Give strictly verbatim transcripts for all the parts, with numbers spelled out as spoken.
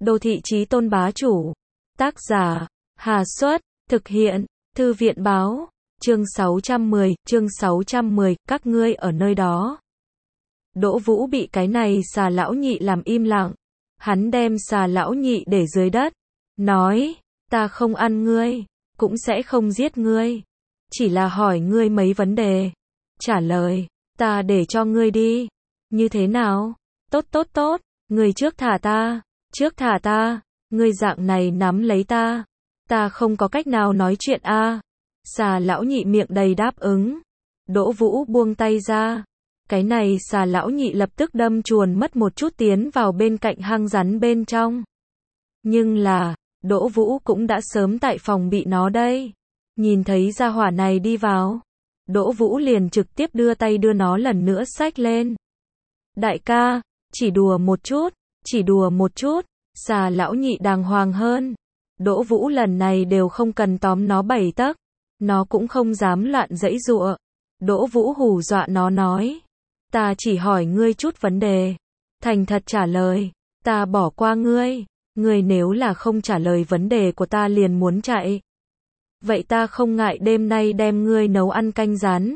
Đô thị chí tôn bá chủ. Tác giả, Hà Xuất, thực hiện, Thư viện báo, chương sáu trăm mười, chương sáu trăm mười, các ngươi ở nơi đó. Đỗ Vũ bị cái này xà lão nhị làm im lặng. Hắn đem xà lão nhị để dưới đất. Nói, ta không ăn ngươi, cũng sẽ không giết ngươi. Chỉ là hỏi ngươi mấy vấn đề. Trả lời, ta để cho ngươi đi. Như thế nào? Tốt tốt tốt, ngươi trước thả ta, trước thả ta, ngươi dạng này nắm lấy ta. Ta không có cách nào nói chuyện a. À. Xà lão nhị miệng đầy đáp ứng. Đỗ Vũ buông tay ra. Cái này xà lão nhị lập tức đâm chuồn mất một chút tiến vào bên cạnh hang rắn bên trong. Nhưng là, Đỗ Vũ cũng đã sớm tại phòng bị nó đây. Nhìn thấy gia hỏa này đi vào, Đỗ Vũ liền trực tiếp đưa tay đưa nó lần nữa xách lên. Đại ca, chỉ đùa một chút, chỉ đùa một chút, xà lão nhị đàng hoàng hơn. Đỗ Vũ lần này đều không cần tóm nó bảy tấc, nó cũng không dám loạn giãy giụa. Đỗ Vũ hù dọa nó nói, ta chỉ hỏi ngươi chút vấn đề, thành thật trả lời, ta bỏ qua ngươi, ngươi nếu là không trả lời vấn đề của ta liền muốn chạy. Vậy ta không ngại đêm nay đem ngươi nấu ăn canh rán.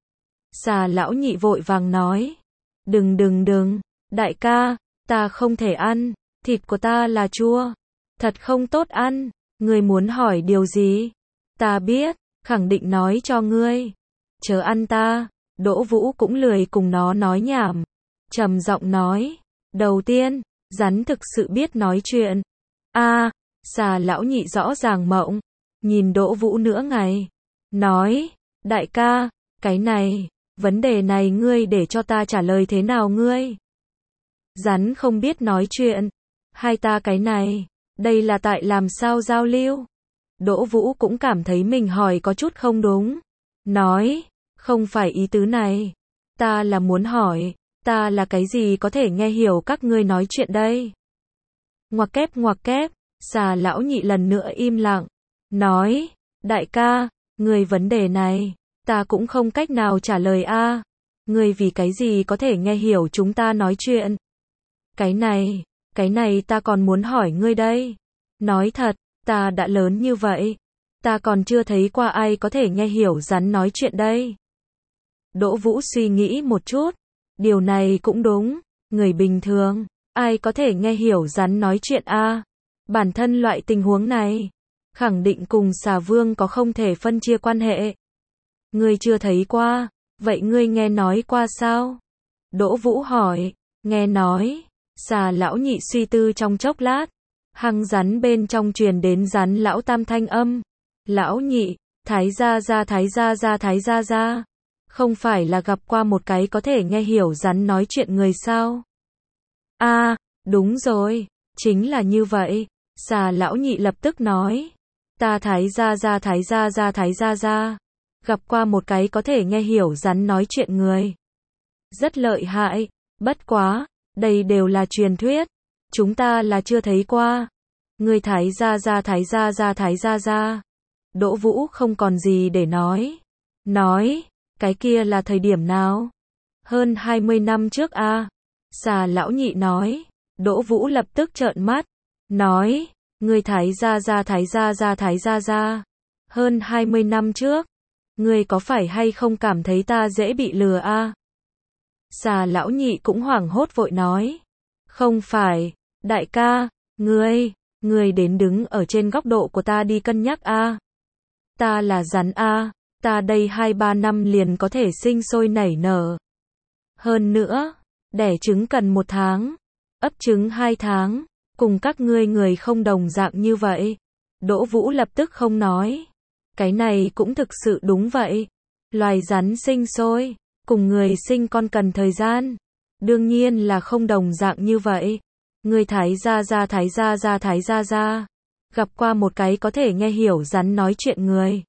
Xà lão nhị vội vàng nói, đừng đừng đừng, đại ca, ta không thể ăn, thịt của ta là chua, thật không tốt ăn, ngươi muốn hỏi điều gì? Ta biết, khẳng định nói cho ngươi, chớ ăn ta. Đỗ Vũ cũng lười cùng nó nói nhảm, trầm giọng nói, đầu tiên, rắn thực sự biết nói chuyện. A, à, xà lão nhị rõ ràng mộng, nhìn Đỗ Vũ nửa ngày, nói, đại ca, cái này, vấn đề này ngươi để cho ta trả lời thế nào ngươi? Rắn không biết nói chuyện, hai ta cái này, đây là tại làm sao giao lưu? Đỗ Vũ cũng cảm thấy mình hỏi có chút không đúng, nói, không phải ý tứ này, ta là muốn hỏi, ta là cái gì có thể nghe hiểu các ngươi nói chuyện đây? Ngoặc kép ngoặc kép, xà lão nhị lần nữa im lặng, nói, đại ca, ngươi vấn đề này, ta cũng không cách nào trả lời a. À. Ngươi vì cái gì có thể nghe hiểu chúng ta nói chuyện? Cái này, cái này ta còn muốn hỏi ngươi đây. Nói thật, ta đã lớn như vậy, ta còn chưa thấy qua ai có thể nghe hiểu rắn nói chuyện đây. Đỗ Vũ suy nghĩ một chút, điều này cũng đúng, người bình thường, ai có thể nghe hiểu rắn nói chuyện a? À? Bản thân loại tình huống này, khẳng định cùng xà vương có không thể phân chia quan hệ. Ngươi chưa thấy qua, vậy ngươi nghe nói qua sao? Đỗ Vũ hỏi, nghe nói, xà lão nhị suy tư trong chốc lát, hang rắn bên trong truyền đến rắn lão tam thanh âm. Lão nhị, thái gia gia thái gia gia thái gia gia, không phải là gặp qua một cái có thể nghe hiểu rắn nói chuyện người sao? A, à, đúng rồi, chính là như vậy. Xà lão nhị lập tức nói, ta thái gia gia thái gia gia thái gia gia, gặp qua một cái có thể nghe hiểu rắn nói chuyện người. Rất lợi hại, bất quá, đây đều là truyền thuyết, chúng ta là chưa thấy qua. Ngươi thái gia gia thái gia gia thái gia gia. Đỗ Vũ không còn gì để nói. Nói, cái kia là thời điểm nào? Hơn hai mươi năm trước a. À? Xà lão nhị nói. Đỗ Vũ lập tức trợn mắt. Nói, ngươi thái gia gia thái gia gia thái gia gia. Hơn hai mươi năm trước. Ngươi có phải hay không cảm thấy ta dễ bị lừa a? À? Xà lão nhị cũng hoảng hốt vội nói. Không phải, đại ca, ngươi, ngươi đến đứng ở trên góc độ của ta đi cân nhắc a. À? Ta là rắn a, à, ta đây hai ba năm liền có thể sinh sôi nảy nở. Hơn nữa, đẻ trứng cần một tháng, ấp trứng hai tháng, cùng các ngươi người không đồng dạng như vậy. Đỗ Vũ lập tức không nói. Cái này cũng thực sự đúng vậy. Loài rắn sinh sôi, cùng người sinh con cần thời gian. Đương nhiên là không đồng dạng như vậy. Người thái gia gia thái gia gia thái gia gia, gặp qua một cái có thể nghe hiểu rắn nói chuyện người.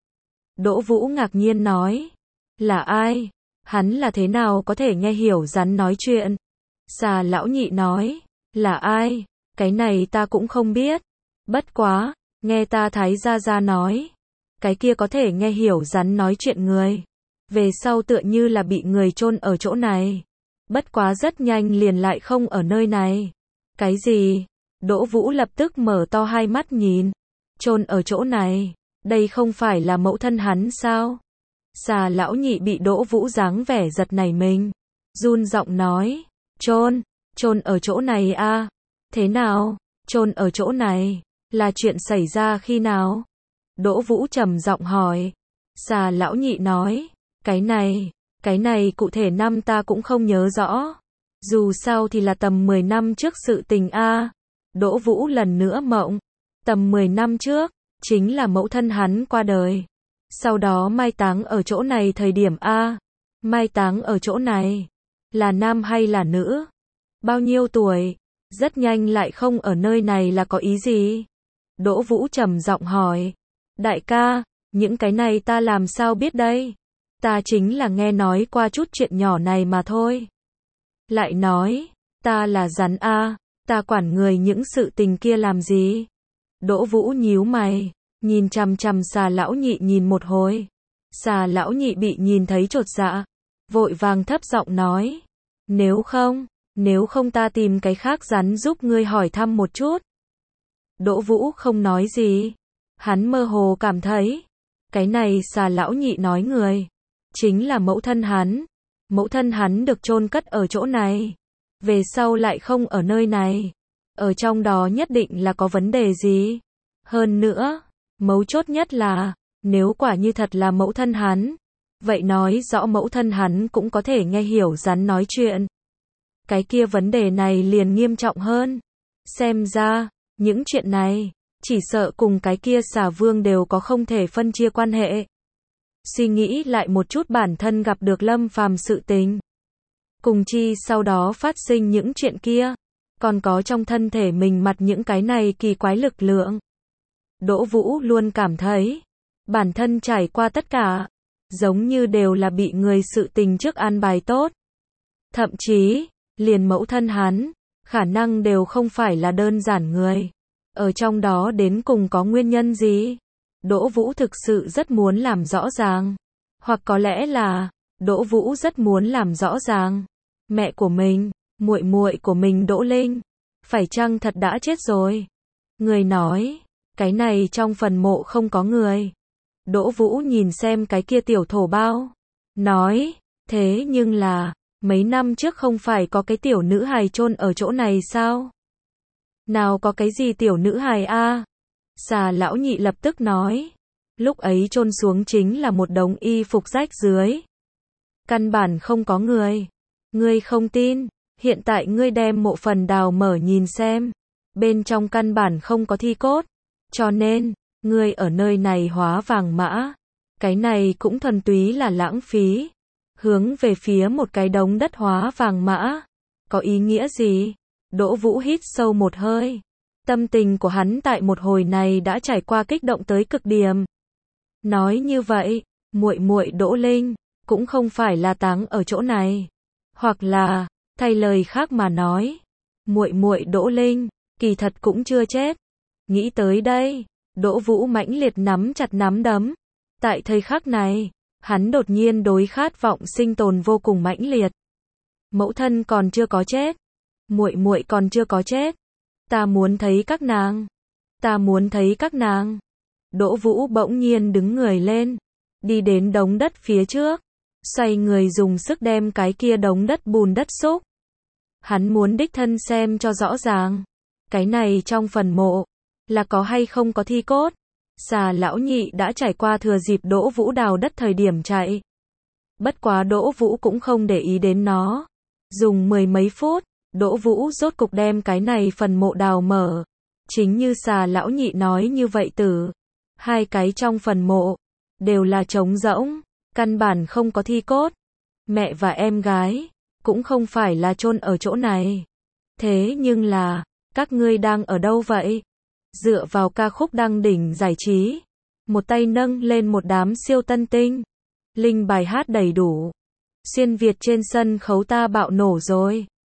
Đỗ Vũ ngạc nhiên nói, là ai? Hắn là thế nào có thể nghe hiểu rắn nói chuyện? Xà lão nhị nói, là ai? Cái này ta cũng không biết. Bất quá, nghe ta thái gia gia nói, cái kia có thể nghe hiểu rắn nói chuyện người. Về sau tựa như là bị người chôn ở chỗ này. Bất quá rất nhanh liền lại không ở nơi này. Cái gì? Đỗ Vũ lập tức mở to hai mắt nhìn. Chôn ở chỗ này, đây không phải là mẫu thân hắn sao? Xà lão nhị bị Đỗ Vũ dáng vẻ giật nảy mình, run giọng nói, chôn, chôn ở chỗ này a? Thế nào? Chôn ở chỗ này, là chuyện xảy ra khi nào? Đỗ Vũ trầm giọng hỏi. Xà lão nhị nói, cái này, cái này cụ thể năm ta cũng không nhớ rõ. Dù sao thì là tầm mười năm trước sự tình a. Đỗ Vũ lần nữa mộng. Tầm mười năm trước, chính là mẫu thân hắn qua đời. Sau đó mai táng ở chỗ này thời điểm a. Mai táng ở chỗ này, là nam hay là nữ? Bao nhiêu tuổi? Rất nhanh lại không ở nơi này là có ý gì? Đỗ Vũ trầm giọng hỏi. Đại ca, những cái này ta làm sao biết đây? Ta chính là nghe nói qua chút chuyện nhỏ này mà thôi. Lại nói, ta là rắn a, ta quản người những sự tình kia làm gì? Đỗ Vũ nhíu mày, nhìn chằm chằm xà lão nhị nhìn một hồi. Xà lão nhị bị nhìn thấy chột dạ, vội vàng thấp giọng nói. Nếu không, nếu không ta tìm cái khác rắn giúp ngươi hỏi thăm một chút. Đỗ Vũ không nói gì. Hắn mơ hồ cảm thấy, cái này xà lão nhị nói người, chính là mẫu thân hắn. Mẫu thân hắn được chôn cất ở chỗ này, về sau lại không ở nơi này. Ở trong đó nhất định là có vấn đề gì. Hơn nữa, mấu chốt nhất là, nếu quả như thật là mẫu thân hắn, vậy nói rõ mẫu thân hắn cũng có thể nghe hiểu rắn nói chuyện. Cái kia vấn đề này liền nghiêm trọng hơn. Xem ra, những chuyện này, chỉ sợ cùng cái kia xà vương đều có không thể phân chia quan hệ. Suy nghĩ lại một chút bản thân gặp được Lâm Phàm sự tình. Cùng chi sau đó phát sinh những chuyện kia. Còn có trong thân thể mình mặt những cái này kỳ quái lực lượng. Đỗ Vũ luôn cảm thấy, bản thân trải qua tất cả, giống như đều là bị người sự tình trước an bài tốt. Thậm chí, liền mẫu thân hắn, khả năng đều không phải là đơn giản người. Ở trong đó đến cùng có nguyên nhân gì? Đỗ Vũ thực sự rất muốn làm rõ ràng. Hoặc có lẽ là, Đỗ Vũ rất muốn làm rõ ràng. Mẹ của mình, muội muội của mình Đỗ Linh, phải chăng thật đã chết rồi? Người nói, cái này trong phần mộ không có người. Đỗ Vũ nhìn xem cái kia tiểu thổ bao. Nói, thế nhưng là, mấy năm trước không phải có cái tiểu nữ hài chôn ở chỗ này sao? Nào có cái gì tiểu nữ hài a? Xà lão nhị lập tức nói. Lúc ấy chôn xuống chính là một đống y phục rách rưới. Căn bản không có người. Ngươi không tin, hiện tại ngươi đem mộ phần đào mở nhìn xem. Bên trong căn bản không có thi cốt. Cho nên, ngươi ở nơi này hóa vàng mã. Cái này cũng thuần túy là lãng phí. Hướng về phía một cái đống đất hóa vàng mã. Có ý nghĩa gì? Đỗ Vũ hít sâu một hơi. Tâm tình của hắn tại một hồi này đã trải qua kích động tới cực điểm. Nói như vậy, muội muội Đỗ Linh cũng không phải là táng ở chỗ này, hoặc là, thay lời khác mà nói, muội muội Đỗ Linh kỳ thật cũng chưa chết. Nghĩ tới đây, Đỗ Vũ mãnh liệt nắm chặt nắm đấm. Tại thời khắc này, hắn đột nhiên đối khát vọng sinh tồn vô cùng mãnh liệt. Mẫu thân còn chưa có chết, muội muội còn chưa có chết. Ta muốn thấy các nàng. Ta muốn thấy các nàng. Đỗ Vũ bỗng nhiên đứng người lên, đi đến đống đất phía trước, xoay người dùng sức đem cái kia đống đất bùn đất xúc. Hắn muốn đích thân xem cho rõ ràng, cái này trong phần mộ, là có hay không có thi cốt. Xà lão nhị đã trải qua thừa dịp Đỗ Vũ đào đất thời điểm chạy. Bất quá Đỗ Vũ cũng không để ý đến nó. Dùng mười mấy phút, Đỗ Vũ rốt cục đem cái này phần mộ đào mở. Chính như xà lão nhị nói như vậy tử. Hai cái trong phần mộ, đều là trống rỗng, căn bản không có thi cốt. Mẹ và em gái, cũng không phải là chôn ở chỗ này. Thế nhưng là, các ngươi đang ở đâu vậy? Dựa vào ca khúc đăng đỉnh giải trí, một tay nâng lên một đám siêu tân tinh. Linh bài hát đầy đủ. Xuyên Việt trên sân khấu ta bạo nổ rồi.